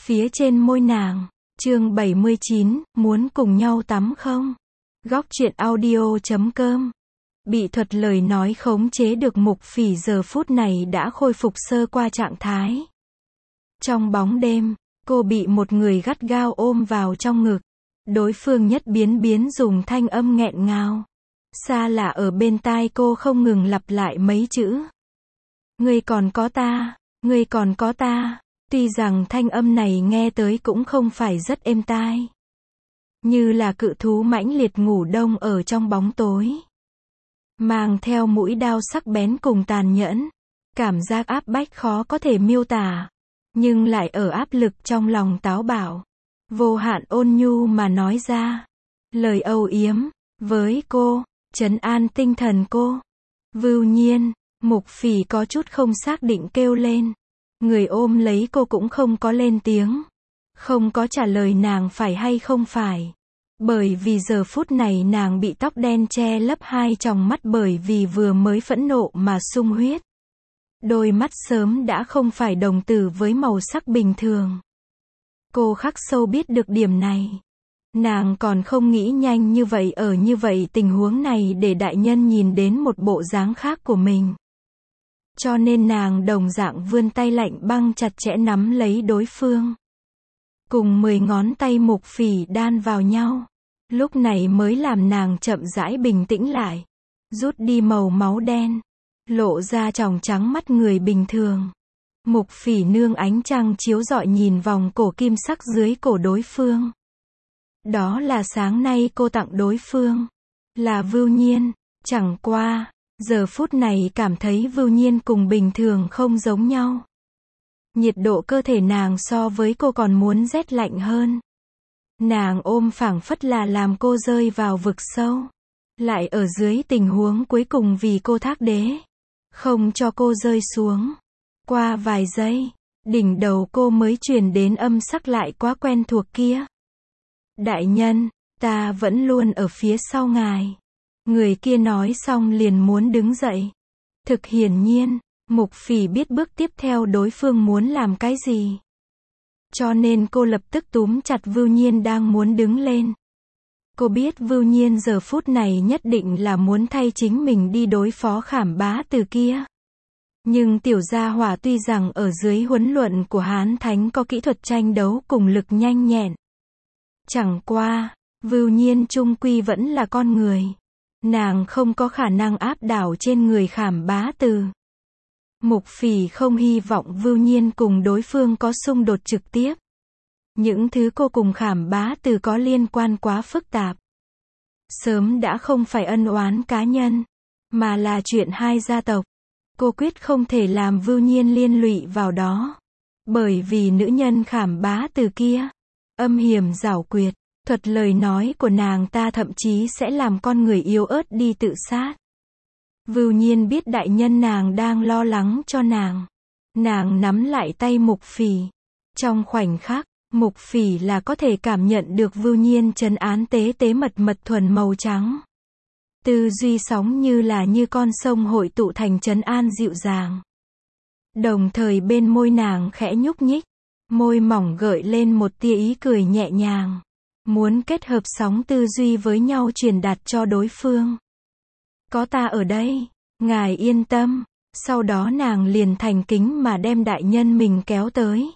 phía trên môi nàng. Chương 79, muốn cùng nhau tắm không? Góc truyện audio.com. Bị thuật lời nói khống chế được Mục Phỉ giờ phút này đã khôi phục sơ qua trạng thái. Trong bóng đêm, cô bị một người gắt gao ôm vào trong ngực. Đối phương nhất biến dùng thanh âm nghẹn ngào, xa lạ ở bên tai cô không ngừng lặp lại mấy chữ. Ngươi còn có ta, ngươi còn có ta. Tuy rằng thanh âm này nghe tới cũng không phải rất êm tai, như là cự thú mãnh liệt ngủ đông ở trong bóng tối, mang theo mũi đao sắc bén cùng tàn nhẫn, cảm giác áp bách khó có thể miêu tả, nhưng lại ở áp lực trong lòng táo bạo, vô hạn ôn nhu mà nói ra lời âu yếm với cô, trấn an tinh thần cô. Vưu Nhiên. Mục Phỉ có chút không xác định kêu lên. Người ôm lấy cô cũng không có lên tiếng, không có trả lời nàng phải hay không phải, bởi vì giờ phút này nàng bị tóc đen che lấp hai tròng mắt bởi vì vừa mới phẫn nộ mà sung huyết. Đôi mắt sớm đã không phải đồng tử với màu sắc bình thường. Cô khắc sâu biết được điểm này. Nàng còn không nghĩ nhanh như vậy ở như vậy tình huống này để đại nhân nhìn đến một bộ dáng khác của mình. Cho nên nàng đồng dạng vươn tay lạnh băng chặt chẽ nắm lấy đối phương. Cùng 10 ngón tay Mục Phỉ đan vào nhau. Lúc này mới làm nàng chậm rãi bình tĩnh lại. Rút đi màu máu đen. Lộ ra tròng trắng mắt người bình thường. Mục Phỉ nương ánh trăng chiếu rọi nhìn vòng cổ kim sắc dưới cổ đối phương. Đó là sáng nay cô tặng đối phương. Là Vưu Nhiên. Chẳng qua, giờ phút này cảm thấy Vưu Nhiên cùng bình thường không giống nhau. Nhiệt độ cơ thể nàng so với cô còn muốn rét lạnh hơn. Nàng ôm phảng phất là làm cô rơi vào vực sâu. Lại ở dưới tình huống cuối cùng vì cô thác đế, không cho cô rơi xuống. Qua vài giây, đỉnh đầu cô mới truyền đến âm sắc lại quá quen thuộc kia. Đại nhân, ta vẫn luôn ở phía sau ngài. Người kia nói xong liền muốn đứng dậy. Thực hiển nhiên, Mục Phỉ biết bước tiếp theo đối phương muốn làm cái gì. Cho nên cô lập tức túm chặt Vưu Nhiên đang muốn đứng lên. Cô biết Vưu Nhiên giờ phút này nhất định là muốn thay chính mình đi đối phó Khảm Bá Từ kia. Nhưng tiểu gia hỏa tuy rằng ở dưới huấn luyện của Hán Thánh có kỹ thuật tranh đấu cùng lực nhanh nhẹn. Chẳng qua, Vưu Nhiên chung quy vẫn là con người. Nàng không có khả năng áp đảo trên người Khảm Bá Từ. Mục Phỉ không hy vọng Vưu Nhiên cùng đối phương có xung đột trực tiếp. Những thứ cô cùng Khảm Bá Từ có liên quan quá phức tạp. Sớm đã không phải ân oán cá nhân, mà là chuyện hai gia tộc. Cô quyết không thể làm Vưu Nhiên liên lụy vào đó. Bởi vì nữ nhân Khảm Bá Từ kia, âm hiểm giảo quyệt. Thuật lời nói của nàng ta thậm chí sẽ làm con người yếu ớt đi tự sát. Vưu Nhiên biết đại nhân nàng đang lo lắng cho nàng. Nàng nắm lại tay Mục Phỉ. Trong khoảnh khắc, Mục Phỉ là có thể cảm nhận được Vưu Nhiên trấn án tế tế mật thuần màu trắng. Tư duy sóng như con sông hội tụ thành trấn an dịu dàng. Đồng thời bên môi nàng khẽ nhúc nhích. Môi mỏng gợi lên một tia ý cười nhẹ nhàng. Muốn kết hợp sóng tư duy với nhau truyền đạt cho đối phương. Có ta ở đây, ngài yên tâm. Sau đó nàng liền thành kính mà đem đại nhân mình kéo tới.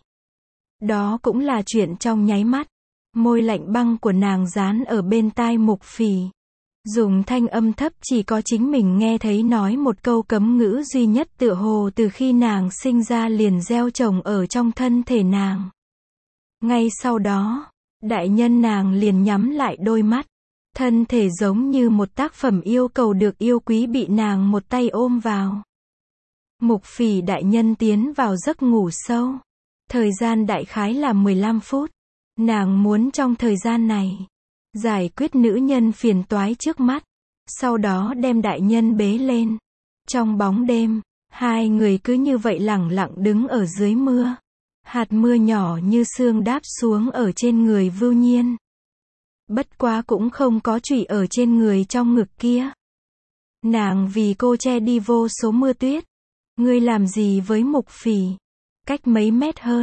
Đó cũng là chuyện trong nháy mắt. Môi lạnh băng của nàng dán ở bên tai Mục Phỉ. Dùng thanh âm thấp chỉ có chính mình nghe thấy nói một câu cấm ngữ duy nhất tựa hồ từ khi nàng sinh ra liền gieo trồng ở trong thân thể nàng. Ngay sau đó, đại nhân nàng liền nhắm lại đôi mắt. Thân thể giống như một tác phẩm yêu cầu được yêu quý bị nàng một tay ôm vào. Mục Phỉ đại nhân tiến vào giấc ngủ sâu. Thời gian đại khái là 15 phút. Nàng muốn trong thời gian này giải quyết nữ nhân phiền toái trước mắt. Sau đó đem đại nhân bế lên. Trong bóng đêm, hai người cứ như vậy lẳng lặng đứng ở dưới mưa. Hạt mưa nhỏ như sương đáp xuống ở trên người Vưu Nhiên. Bất quá cũng không có trụy ở trên người trong ngực kia. Nàng vì cô che đi vô số mưa tuyết. Ngươi làm gì với Mục Phỉ? Cách mấy mét hơn,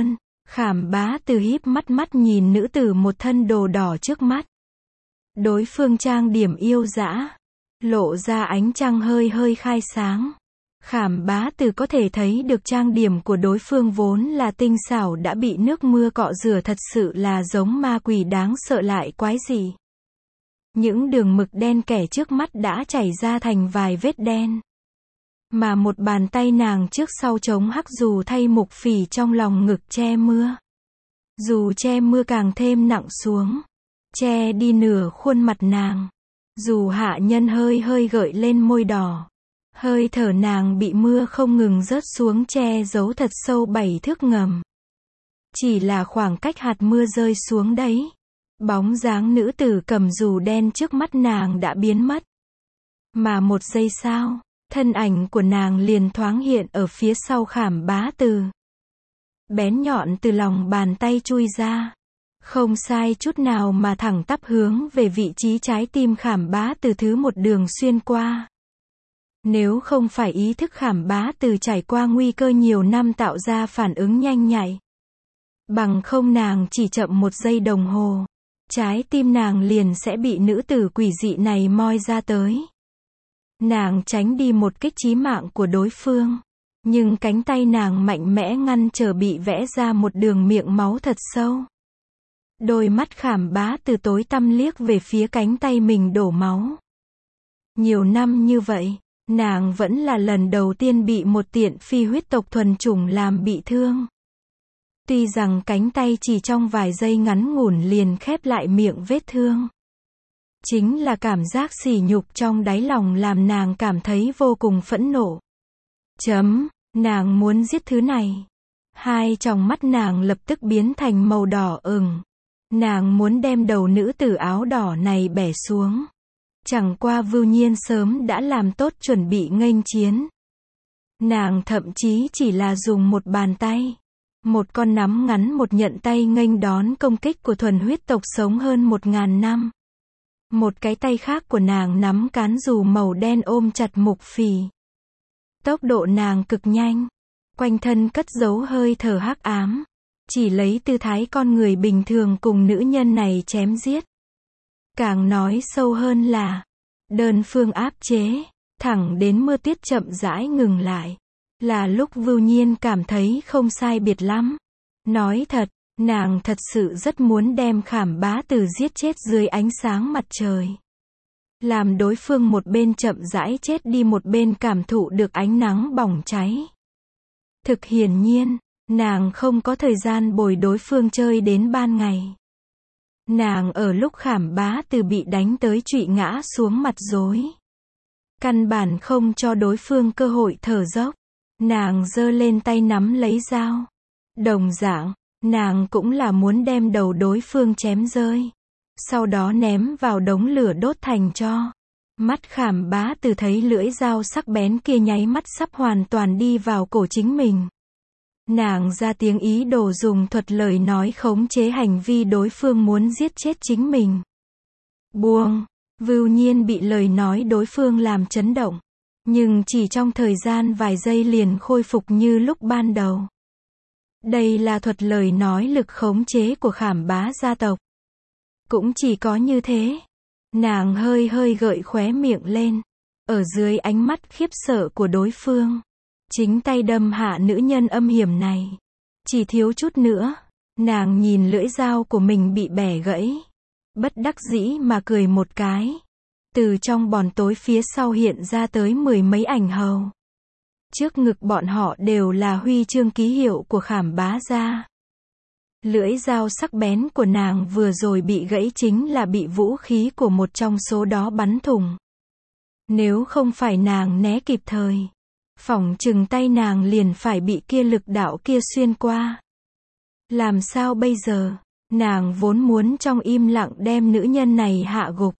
Khảm Bá Từ híp mắt nhìn nữ tử một thân đồ đỏ trước mắt. Đối phương trang điểm yêu dã, lộ ra ánh trăng hơi hơi khai sáng. Khảm Bá Từ có thể thấy được trang điểm của đối phương vốn là tinh xảo đã bị nước mưa cọ rửa, thật sự là giống ma quỷ đáng sợ lại quái dị. Những đường mực đen kẻ trước mắt đã chảy ra thành vài vết đen. Mà một bàn tay nàng trước sau chống hắc dù thay Mục Phỉ trong lòng ngực che mưa. Dù che mưa càng thêm nặng xuống, che đi nửa khuôn mặt nàng. Dù hạ nhân hơi hơi gợi lên môi đỏ. Hơi thở nàng bị mưa không ngừng rớt xuống che giấu thật sâu 7 thước ngầm. Chỉ là khoảng cách hạt mưa rơi xuống đấy. Bóng dáng nữ tử cầm dù đen trước mắt nàng đã biến mất. Mà một giây sau, thân ảnh của nàng liền thoáng hiện ở phía sau Khảm Bá Từ. Bén nhọn từ lòng bàn tay chui ra. Không sai chút nào mà thẳng tắp hướng về vị trí trái tim Khảm Bá Từ thứ một đường xuyên qua. Nếu không phải ý thức Khảm Bá Từ trải qua nguy cơ nhiều năm tạo ra phản ứng nhanh nhạy. Bằng không nàng chỉ chậm một giây đồng hồ. Trái tim nàng liền sẽ bị nữ tử quỷ dị này moi ra tới. Nàng tránh đi một kích chí mạng của đối phương. Nhưng cánh tay nàng mạnh mẽ ngăn trở bị vẽ ra một đường miệng máu thật sâu. Đôi mắt Khảm Bá Từ tối tăm liếc về phía cánh tay mình đổ máu. Nhiều năm như vậy, nàng vẫn là lần đầu tiên bị một tiện phi huyết tộc thuần chủng làm bị thương. Tuy rằng cánh tay chỉ trong vài giây ngắn ngủn liền khép lại miệng vết thương. Chính là cảm giác sỉ nhục trong đáy lòng làm nàng cảm thấy vô cùng phẫn nộ. Nàng muốn giết thứ này. Hai tròng mắt nàng lập tức biến thành màu đỏ ửng. Nàng muốn đem đầu nữ tử áo đỏ này bẻ xuống. Chẳng qua Vưu Nhiên sớm đã làm tốt chuẩn bị nghênh chiến. Nàng thậm chí chỉ là dùng một bàn tay. Một con nắm ngắn một nhận tay nghênh đón công kích của thuần huyết tộc sống hơn 1000 năm. Một cái tay khác của nàng nắm cán dù màu đen ôm chặt Mục Phỉ. Tốc độ nàng cực nhanh. Quanh thân cất giấu hơi thở hắc ám. Chỉ lấy tư thái con người bình thường cùng nữ nhân này chém giết. Càng nói sâu hơn là đơn phương áp chế. Thẳng đến mưa tuyết chậm rãi ngừng lại. Là lúc Vưu Nhiên cảm thấy không sai biệt lắm. Nói thật, nàng thật sự rất muốn đem Khảm Bá Từ giết chết dưới ánh sáng mặt trời. Làm đối phương một bên chậm rãi chết đi một bên cảm thụ được ánh nắng bỏng cháy. Thực hiển nhiên, nàng không có thời gian bồi đối phương chơi đến ban ngày. Nàng ở lúc Khảm Bá Từ bị đánh tới trụy ngã xuống mặt rối. Căn bản không cho đối phương cơ hội thở dốc. Nàng giơ lên tay nắm lấy dao. Đồng dạng, nàng cũng là muốn đem đầu đối phương chém rơi. Sau đó ném vào đống lửa đốt thành tro. Mắt Khảm Bá Từ thấy lưỡi dao sắc bén kia nháy mắt sắp hoàn toàn đi vào cổ chính mình. Nàng ra tiếng ý đồ dùng thuật lời nói khống chế hành vi đối phương muốn giết chết chính mình. Buông. Vưu Nhiên bị lời nói đối phương làm chấn động. Nhưng chỉ trong thời gian vài giây liền khôi phục như lúc ban đầu. Đây là thuật lời nói lực khống chế của Khảm Bá gia tộc. Cũng chỉ có như thế. Nàng hơi hơi gợi khóe miệng lên. Ở dưới ánh mắt khiếp sợ của đối phương. Chính tay đâm hạ nữ nhân âm hiểm này. Chỉ thiếu chút nữa. Nàng nhìn lưỡi dao của mình bị bẻ gãy. Bất đắc dĩ mà cười một cái. Từ trong bóng tối phía sau hiện ra tới 10 mấy ảnh hầu. Trước ngực bọn họ đều là huy chương ký hiệu của Khảm Bá gia. Lưỡi dao sắc bén của nàng vừa rồi bị gãy chính là bị vũ khí của một trong số đó bắn thủng. Nếu không phải nàng né kịp thời, phỏng chừng tay nàng liền phải bị kia lực đạo kia xuyên qua. Làm sao bây giờ? Nàng vốn muốn trong im lặng đem nữ nhân này hạ gục.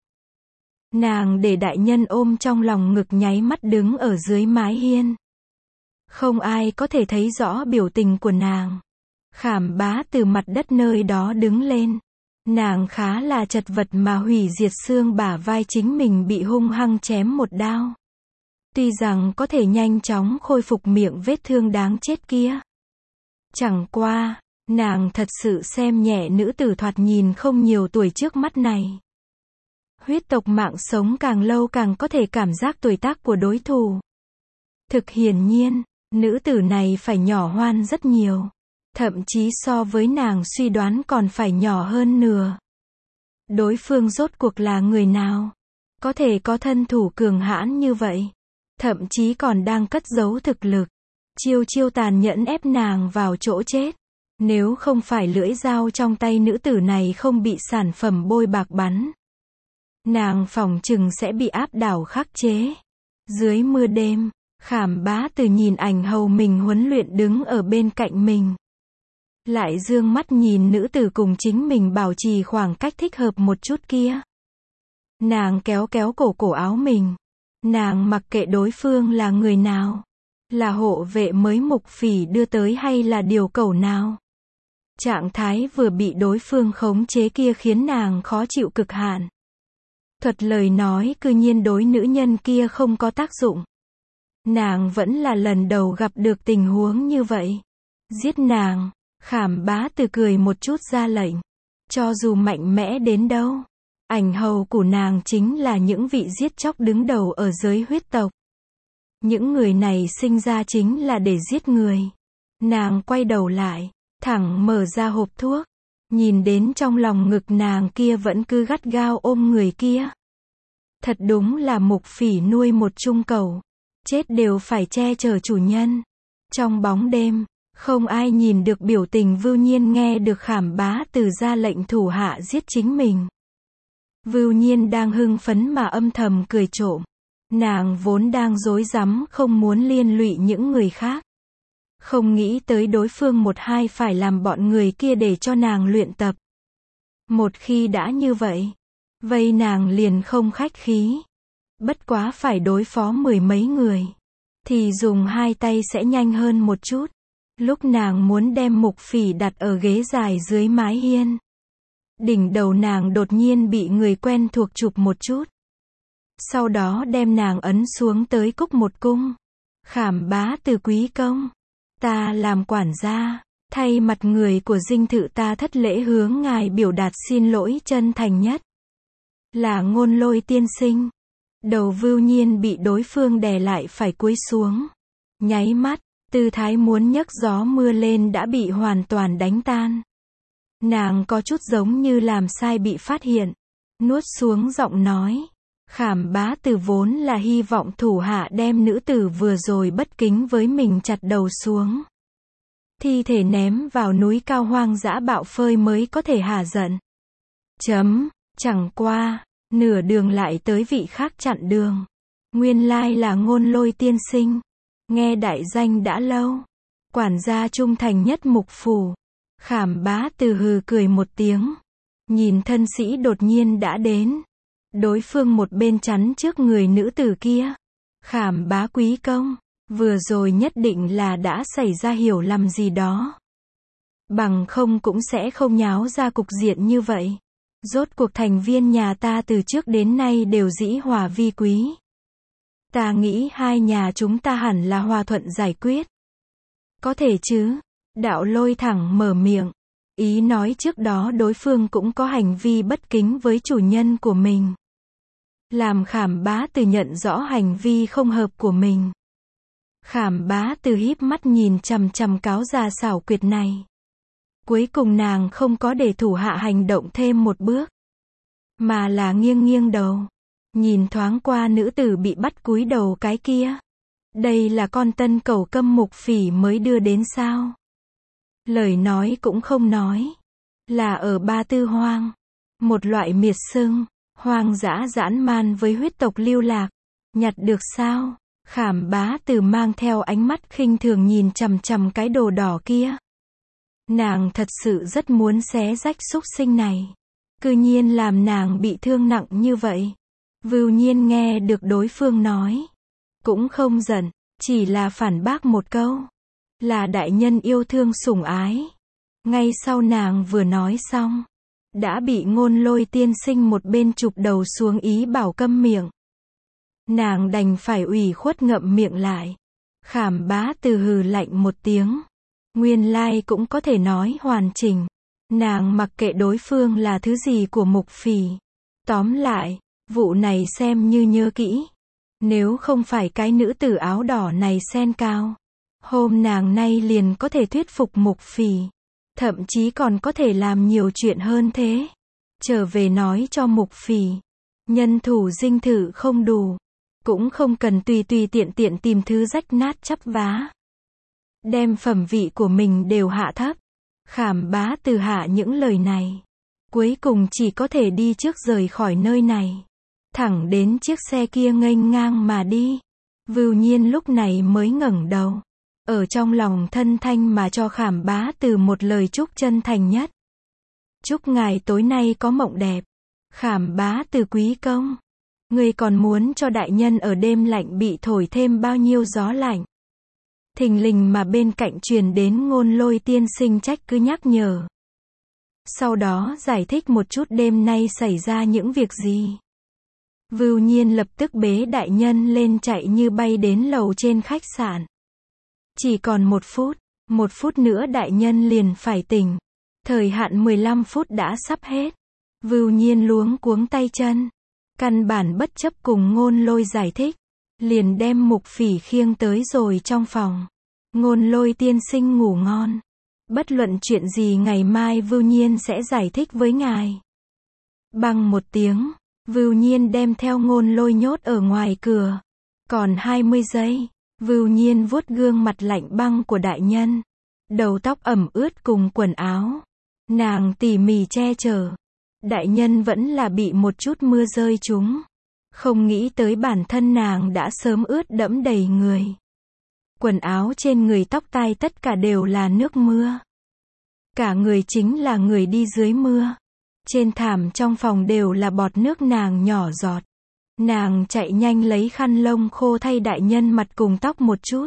Nàng để đại nhân ôm trong lòng ngực nháy mắt đứng ở dưới mái hiên. Không ai có thể thấy rõ biểu tình của nàng. Khảm Bá từ mặt đất nơi đó đứng lên. Nàng khá là chật vật mà hủy diệt xương bả vai chính mình bị hung hăng chém một đao. Tuy rằng có thể nhanh chóng khôi phục miệng vết thương đáng chết kia. Chẳng qua, Nàng thật sự xem nhẹ nữ tử thoạt nhìn không nhiều tuổi trước mắt này. Huyết tộc mạng sống càng lâu càng có thể cảm giác tuổi tác của đối thủ. Thực hiển nhiên, nữ tử này phải nhỏ hoan rất nhiều. Thậm chí so với nàng suy đoán còn phải nhỏ hơn nửa. Đối phương rốt cuộc là người nào? Có thể có thân thủ cường hãn như vậy. Thậm chí còn đang cất giấu thực lực. Chiêu chiêu tàn nhẫn ép nàng vào chỗ chết. Nếu không phải lưỡi dao trong tay nữ tử này không bị sản phẩm bôi bạc bắn, nàng phỏng chừng sẽ bị áp đảo khắc chế. Dưới mưa đêm, Khảm Bá Từ nhìn ảnh hầu mình huấn luyện đứng ở bên cạnh mình. Lại dương mắt nhìn nữ tử cùng chính mình bảo trì khoảng cách thích hợp một chút kia. Nàng kéo kéo cổ áo mình. Nàng mặc kệ đối phương là người nào. Là hộ vệ mới Mục Phỉ đưa tới hay là điều cẩu nào. Trạng thái vừa bị đối phương khống chế kia khiến nàng khó chịu cực hạn. Thuật lời nói cư nhiên đối nữ nhân kia không có tác dụng. Nàng vẫn là lần đầu gặp được tình huống như vậy. Giết nàng. Khảm Bá Từ cười một chút ra lệnh. Cho dù mạnh mẽ đến đâu, ảnh hầu của nàng chính là những vị giết chóc đứng đầu ở giới huyết tộc. Những người này sinh ra chính là để giết người. Nàng quay đầu lại, thẳng mở ra hộp thuốc. Nhìn đến trong lòng ngực nàng kia vẫn cứ gắt gao ôm người kia. Thật đúng là Mục Phỉ nuôi một chung cẩu. Chết đều phải che chở chủ nhân. Trong bóng đêm, không ai nhìn được biểu tình Vưu Nhiên nghe được Khảm Bá Từ ra lệnh thủ hạ giết chính mình. Vưu Nhiên đang hưng phấn mà âm thầm cười trộm. Nàng vốn đang rối rắm không muốn liên lụy những người khác. Không nghĩ tới đối phương một hai phải làm bọn người kia để cho nàng luyện tập. Một khi đã như vậy, vây nàng liền không khách khí. Bất quá phải đối phó mười mấy người, thì dùng hai tay sẽ nhanh hơn một chút. Lúc nàng muốn đem Mục Phỉ đặt ở ghế dài dưới mái hiên, đỉnh đầu nàng đột nhiên bị người quen thuộc chụp một chút. Sau đó đem nàng ấn xuống tới cúc một cung. Khảm Bá Từ quý công. Ta làm quản gia, thay mặt người của dinh thự ta thất lễ hướng ngài biểu đạt xin lỗi chân thành nhất. Là Ngôn Lôi tiên sinh. Đầu Vưu Nhiên bị đối phương đè lại phải cúi xuống. Nháy mắt, tư thái muốn nhấc gió mưa lên đã bị hoàn toàn đánh tan. Nàng có chút giống như làm sai bị phát hiện. Nuốt xuống giọng nói. Khảm Bá Từ vốn là hy vọng thủ hạ đem nữ tử vừa rồi bất kính với mình chặt đầu xuống. Thi thể ném vào núi cao hoang dã bạo phơi mới có thể hả giận. Chẳng qua, nửa đường lại tới vị khác chặn đường. Nguyên lai là Ngôn Lôi tiên sinh. Nghe đại danh đã lâu. Quản gia trung thành nhất Mục phủ. Khảm Bá Từ hừ cười một tiếng. Nhìn thân sĩ đột nhiên đã đến. Đối phương một bên chắn trước người nữ tử kia. Khảm Bá quý công, vừa rồi nhất định là đã xảy ra hiểu lầm gì đó. Bằng không cũng sẽ không nháo ra cục diện như vậy. Rốt cuộc thành viên nhà ta từ trước đến nay đều dĩ hòa vi quý. Ta nghĩ hai nhà chúng ta hẳn là hòa thuận giải quyết. Có thể chứ? Đạo Lôi thẳng mở miệng. Ý nói trước đó đối phương cũng có hành vi bất kính với chủ nhân của mình. Làm Khảm Bá Từ nhận rõ hành vi không hợp của mình. Khảm Bá Từ híp mắt nhìn chằm chằm cáo già xảo quyệt này. Cuối cùng nàng không có để thủ hạ hành động thêm một bước, mà là nghiêng nghiêng đầu. Nhìn thoáng qua nữ tử bị bắt cúi đầu cái kia. Đây là con tân cẩu câm Mục Phỉ mới đưa đến sao? Lời nói cũng không nói. Là ở Ba Tư Hoang. Một loại miệt sưng, hoang dã dã man với huyết tộc lưu lạc. Nhặt được sao? Khảm Bá Từ mang theo ánh mắt khinh thường nhìn chằm chằm cái đồ đỏ kia. Nàng thật sự rất muốn xé rách súc sinh này. Cư nhiên làm nàng bị thương nặng như vậy. Vưu Nhiên nghe được đối phương nói. Cũng không giận, chỉ là phản bác một câu. Là đại nhân yêu thương sủng ái. Ngay sau nàng vừa nói xong, đã bị Ngôn Lôi tiên sinh một bên chụp đầu xuống ý bảo câm miệng. Nàng đành phải ủy khuất ngậm miệng lại. Khảm Bá Từ hừ lạnh một tiếng. Nguyên lai cũng có thể nói hoàn chỉnh. Nàng mặc kệ đối phương là thứ gì của Mục Phỉ. Tóm lại, vụ này xem như nhớ kỹ. Nếu không phải cái nữ tử áo đỏ này sen cao, hôm nàng nay liền có thể thuyết phục Mục Phỉ. Thậm chí còn có thể làm nhiều chuyện hơn thế. Trở về nói cho Mục Phỉ. Nhân thủ dinh thự không đủ. Cũng không cần tùy tùy tiện tiện tìm thứ rách nát chắp vá. Đem phẩm vị của mình đều hạ thấp. Khảm Bá Từ hạ những lời này. Cuối cùng chỉ có thể đi trước rời khỏi nơi này. Thẳng đến chiếc xe kia nghênh ngang mà đi. Vưu Nhiên lúc này mới ngẩng đầu. Ở trong lòng thân thanh mà cho Khảm Bá Từ một lời chúc chân thành nhất. Chúc ngài tối nay có mộng đẹp. Khảm Bá Từ quý công. Người còn muốn cho đại nhân ở đêm lạnh bị thổi thêm bao nhiêu gió lạnh. Thình lình mà bên cạnh truyền đến Ngôn Lôi tiên sinh trách cứ nhắc nhở. Sau đó giải thích một chút đêm nay xảy ra những việc gì. Vưu Nhiên lập tức bế đại nhân lên chạy như bay đến lầu trên khách sạn. Chỉ còn 1 phút nữa đại nhân liền phải tỉnh. Thời hạn 15 phút đã sắp hết. Vưu Nhiên luống cuống tay chân. Căn bản bất chấp cùng Ngôn Lôi giải thích. Liền đem Mục Phỉ khiêng tới rồi trong phòng. Ngôn Lôi tiên sinh ngủ ngon. Bất luận chuyện gì ngày mai Vưu Nhiên sẽ giải thích với ngài. Bằng một tiếng, Vưu Nhiên đem theo Ngôn Lôi nhốt ở ngoài cửa. Còn 20 giây, Vưu Nhiên vuốt gương mặt lạnh băng của đại nhân. Đầu tóc ẩm ướt cùng quần áo. Nàng tỉ mỉ che chở. Đại nhân vẫn là bị một chút mưa rơi trúng. Không nghĩ tới bản thân nàng đã sớm ướt đẫm đầy người. Quần áo trên người tóc tai tất cả đều là nước mưa. Cả người chính là người đi dưới mưa. Trên thảm trong phòng đều là bọt nước nàng nhỏ giọt. Nàng chạy nhanh lấy khăn lông khô thay đại nhân mặt cùng tóc một chút.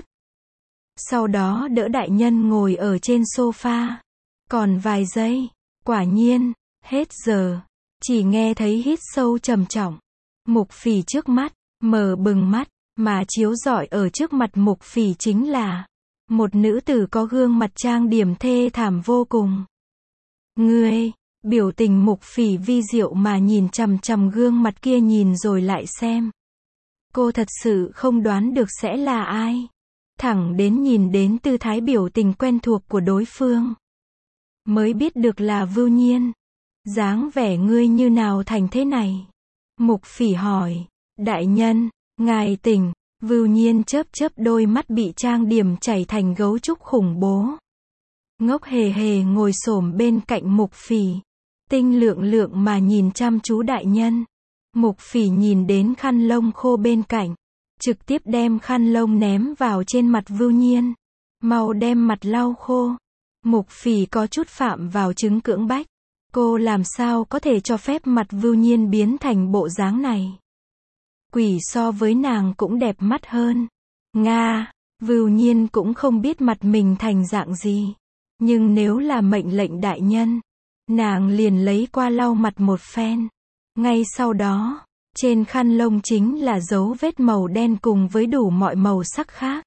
Sau đó đỡ đại nhân ngồi ở trên sofa. Còn vài giây, quả nhiên, hết giờ. Chỉ nghe thấy hít sâu trầm trọng. Mục Phỉ trước mắt, mở bừng mắt, mà chiếu rọi ở trước mặt Mục Phỉ chính là một nữ tử có gương mặt trang điểm thê thảm vô cùng. Ngươi, biểu tình Mục Phỉ vi diệu mà nhìn chằm chằm gương mặt kia nhìn rồi lại xem. Cô thật sự không đoán được sẽ là ai. Thẳng đến nhìn đến tư thái biểu tình quen thuộc của đối phương. Mới biết được là Vưu Nhiên. Dáng vẻ ngươi như nào thành thế này? Mục Phỉ hỏi. Đại nhân, ngài tỉnh. Vưu Nhiên chớp chớp đôi mắt bị trang điểm chảy thành gấu trúc khủng bố. Ngốc hề hề ngồi xổm bên cạnh Mục Phỉ. Tinh lượng lượng mà nhìn chăm chú đại nhân. Mục Phỉ nhìn đến khăn lông khô bên cạnh. Trực tiếp đem khăn lông ném vào trên mặt Vưu Nhiên. Mau đem mặt lau khô. Mục Phỉ có chút phạm vào chứng cưỡng bách. Cô làm sao có thể cho phép mặt Vưu Nhiên biến thành bộ dáng này. Quỷ so với nàng cũng đẹp mắt hơn. Nga, Vưu Nhiên cũng không biết mặt mình thành dạng gì. Nhưng nếu là mệnh lệnh đại nhân, nàng liền lấy qua lau mặt một phen. Ngay sau đó, trên khăn lông chính là dấu vết màu đen cùng với đủ mọi màu sắc khác.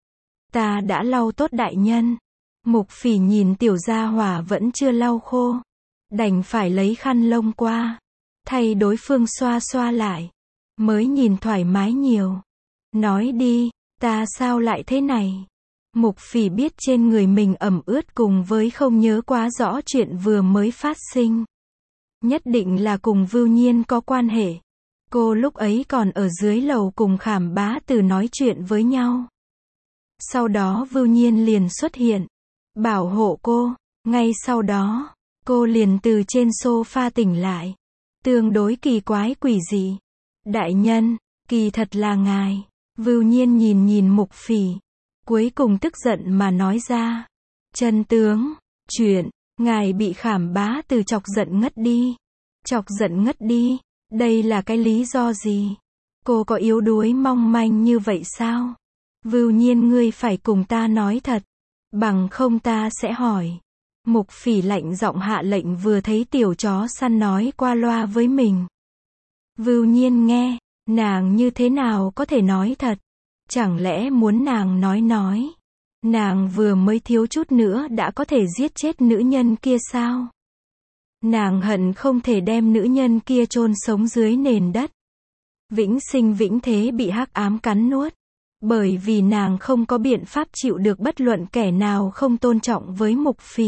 Ta đã lau tốt đại nhân. Mục Phỉ nhìn tiểu gia hỏa vẫn chưa lau khô. Đành phải lấy khăn lông qua. Thay đối phương xoa xoa lại. Mới nhìn thoải mái nhiều. Nói đi, ta sao lại thế này? Mục Phỉ biết trên người mình ẩm ướt cùng với không nhớ quá rõ chuyện vừa mới phát sinh. Nhất định là cùng Vưu Nhiên có quan hệ. Cô lúc ấy còn ở dưới lầu cùng Khảm Bá Từ nói chuyện với nhau. Sau đó Vưu Nhiên liền xuất hiện. Bảo hộ cô. Ngay sau đó, cô liền từ trên sofa tỉnh lại. Tương đối kỳ quái quỷ dị. Đại nhân, kỳ thật là ngài. Vưu Nhiên nhìn Mục Phỉ. Cuối cùng tức giận mà nói ra. Chân tướng, chuyện, ngài bị Khảm Bá Từ chọc giận ngất đi. Chọc giận ngất đi, đây là cái lý do gì? Cô có yếu đuối mong manh như vậy sao? Vưu Nhiên ngươi phải cùng ta nói thật. Bằng không ta sẽ hỏi. Mục Phỉ lạnh giọng hạ lệnh vừa thấy tiểu chó săn nói qua loa với mình. Vưu Nhiên nghe, nàng như thế nào có thể nói thật? Chẳng lẽ muốn nàng nói. Nàng vừa mới thiếu chút nữa đã có thể giết chết nữ nhân kia sao? Nàng hận không thể đem nữ nhân kia chôn sống dưới nền đất. Vĩnh sinh vĩnh thế bị hắc ám cắn nuốt. Bởi vì nàng không có biện pháp chịu được bất luận kẻ nào không tôn trọng với Mục Phỉ.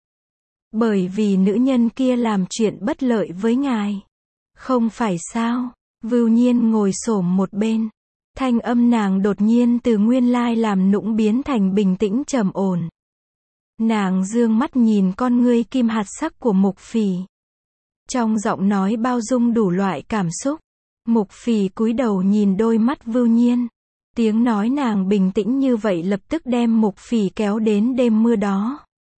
Bởi vì nữ nhân kia làm chuyện bất lợi với ngài. Không phải sao? Vưu Nhiên ngồi xổm một bên. Thanh âm nàng đột nhiên từ nguyên lai làm nũng biến thành bình tĩnh trầm ổn. Nàng dương mắt nhìn con ngươi kim hạt sắc của Mục Phỉ. Trong giọng nói bao dung đủ loại cảm xúc. Mục Phỉ cúi đầu nhìn đôi mắt Vưu Nhiên. Tiếng nói nàng bình tĩnh như vậy lập tức đem Mục Phỉ kéo đến đêm mưa đó.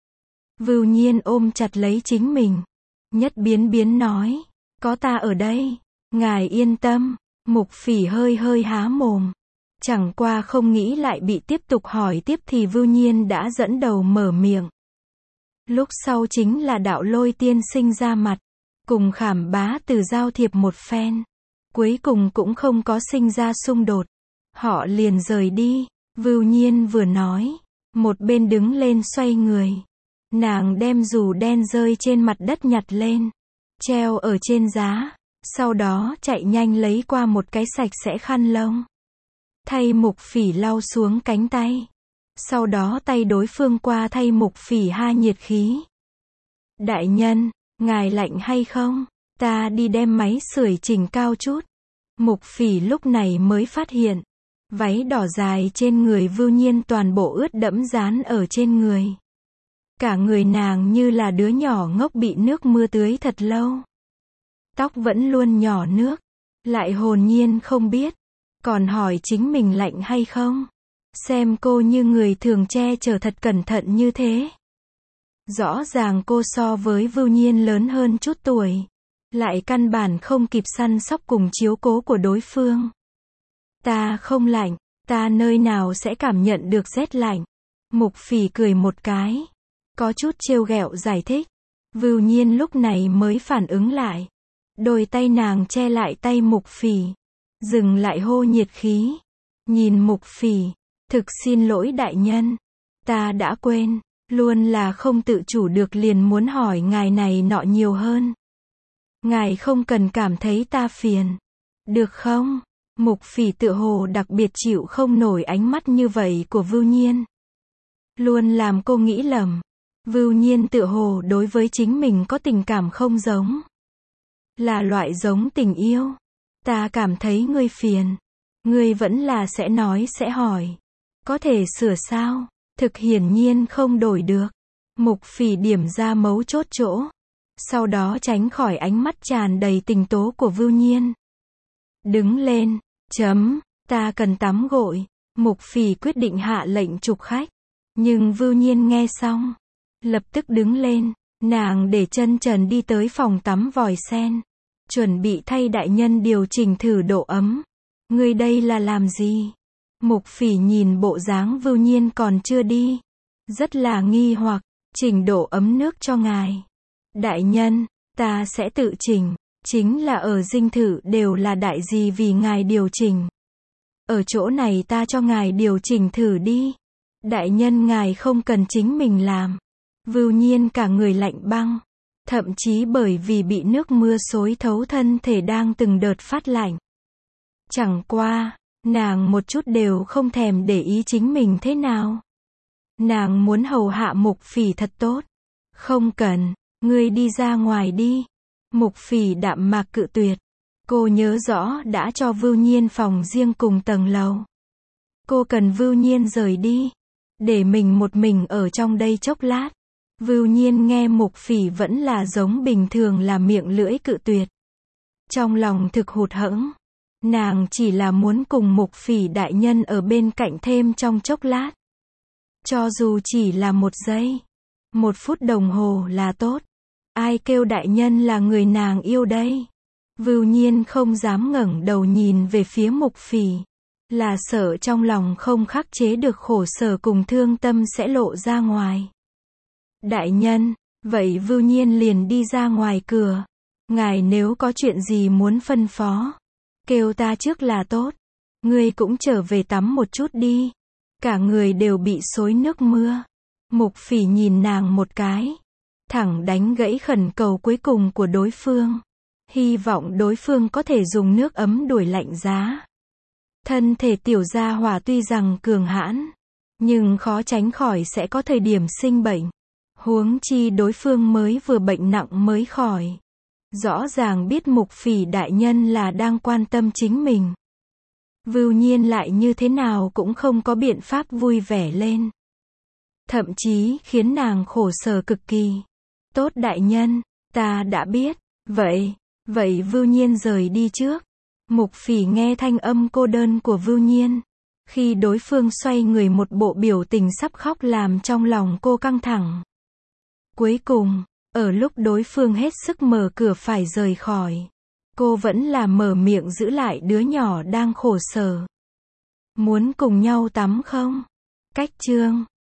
Vưu Nhiên ôm chặt lấy chính mình. Nhất biến nói. Có ta ở đây. Ngài yên tâm. Mục Phỉ hơi há mồm. Chẳng qua không nghĩ lại bị tiếp tục hỏi tiếp thì Vưu Nhiên đã dẫn đầu mở miệng. Lúc sau chính là Đạo Lôi tiên sinh ra mặt. Cùng Khảm Bá Từ giao thiệp một phen. Cuối cùng cũng không có sinh ra xung đột. Họ liền rời đi. Vưu Nhiên vừa nói. Một bên đứng lên xoay người. Nàng đem dù đen rơi trên mặt đất nhặt lên. Treo ở trên giá. Sau đó chạy nhanh lấy qua một cái sạch sẽ khăn lông. Thay Mục Phỉ lau xuống cánh tay. Sau đó tay đối phương qua thay Mục Phỉ ha nhiệt khí. Đại nhân, ngài lạnh hay không? Ta đi đem máy sưởi chỉnh cao chút. Mục Phỉ lúc này mới phát hiện. Váy đỏ dài trên người Vưu Nhiên toàn bộ ướt đẫm dán ở trên người. Cả người nàng như là đứa nhỏ ngốc bị nước mưa tưới thật lâu. Tóc vẫn luôn nhỏ nước. Lại hồn nhiên không biết. Còn hỏi chính mình lạnh hay không. Xem cô như người thường che chở thật cẩn thận như thế. Rõ ràng cô so với Vưu Nhiên lớn hơn chút tuổi. Lại căn bản không kịp săn sóc cùng chiếu cố của đối phương. Ta không lạnh. Ta nơi nào sẽ cảm nhận được rét lạnh. Mục Phỉ cười một cái. Có chút trêu ghẹo giải thích. Vưu Nhiên lúc này mới phản ứng lại. Đôi tay nàng che lại tay Mục Phỉ. Dừng lại hô nhiệt khí. Nhìn Mục Phỉ. Thực xin lỗi đại nhân. Ta đã quên. Luôn là không tự chủ được liền muốn hỏi ngài này nọ nhiều hơn. Ngài không cần cảm thấy ta phiền. Được không? Mục Phỉ tựa hồ đặc biệt chịu không nổi ánh mắt như vậy của Vưu Nhiên. Luôn làm cô nghĩ lầm. Vưu Nhiên tựa hồ đối với chính mình có tình cảm không giống. Là loại giống tình yêu. Ta cảm thấy ngươi phiền. Ngươi vẫn là sẽ nói sẽ hỏi. Có thể sửa sao? Thực hiển nhiên không đổi được. Mục Phỉ điểm ra mấu chốt chỗ. Sau đó tránh khỏi ánh mắt tràn đầy tình tố của Vưu Nhiên. Đứng lên. Ta cần tắm gội. Mục Phỉ quyết định hạ lệnh trục khách. Nhưng Vưu Nhiên nghe xong. Lập tức đứng lên. Nàng để chân trần đi tới phòng tắm vòi sen. Chuẩn bị thay đại nhân điều chỉnh thử độ ấm. Ngươi đây là làm gì? Mục Phỉ nhìn bộ dáng Vưu Nhiên còn chưa đi. Rất là nghi hoặc. Chỉnh độ ấm nước cho ngài. Đại nhân, ta sẽ tự chỉnh. Chính là ở dinh thự đều là đại gì vì ngài điều chỉnh. Ở chỗ này ta cho ngài điều chỉnh thử đi. Đại nhân ngài không cần chính mình làm. Vưu Nhiên cả người lạnh băng. Thậm chí bởi vì bị nước mưa xối thấu thân thể đang từng đợt phát lạnh. Chẳng qua, nàng một chút đều không thèm để ý chính mình thế nào. Nàng muốn hầu hạ Mục Phỉ thật tốt. Không cần, ngươi đi ra ngoài đi. Mục Phỉ đạm mạc cự tuyệt. Cô nhớ rõ đã cho Vưu Nhiên phòng riêng cùng tầng lầu. Cô cần Vưu Nhiên rời đi. Để mình một mình ở trong đây chốc lát. Vưu Nhiên nghe Mục Phỉ vẫn là giống bình thường là miệng lưỡi cự tuyệt. Trong lòng thực hụt hẫng. Nàng chỉ là muốn cùng Mục Phỉ đại nhân ở bên cạnh thêm trong chốc lát. Cho dù chỉ là 1 giây. 1 phút đồng hồ là tốt. Ai kêu đại nhân là người nàng yêu đây? Vưu Nhiên không dám ngẩng đầu nhìn về phía Mục Phỉ. Là sợ trong lòng không khắc chế được khổ sở cùng thương tâm sẽ lộ ra ngoài. Đại nhân, vậy Vưu Nhiên liền đi ra ngoài cửa. Ngài nếu có chuyện gì muốn phân phó, kêu ta trước là tốt. Ngươi cũng trở về tắm một chút đi. Cả người đều bị xối nước mưa. Mục Phỉ nhìn nàng một cái, thẳng đánh gãy khẩn cầu cuối cùng của đối phương. Hy vọng đối phương có thể dùng nước ấm đuổi lạnh giá. Thân thể tiểu gia hỏa tuy rằng cường hãn, nhưng khó tránh khỏi sẽ có thời điểm sinh bệnh. Huống chi đối phương mới vừa bệnh nặng mới khỏi. Rõ ràng biết Mục Phỉ đại nhân là đang quan tâm chính mình. Vưu Nhiên lại như thế nào cũng không có biện pháp vui vẻ lên. Thậm chí khiến nàng khổ sở cực kỳ. Tốt đại nhân, ta đã biết. Vậy Vưu Nhiên rời đi trước. Mục Phỉ nghe thanh âm cô đơn của Vưu Nhiên. Khi đối phương xoay người một bộ biểu tình sắp khóc làm trong lòng cô căng thẳng. Cuối cùng, ở lúc đối phương hết sức mở cửa phải rời khỏi, cô vẫn là mở miệng giữ lại đứa nhỏ đang khổ sở. Muốn cùng nhau tắm không? Cách chương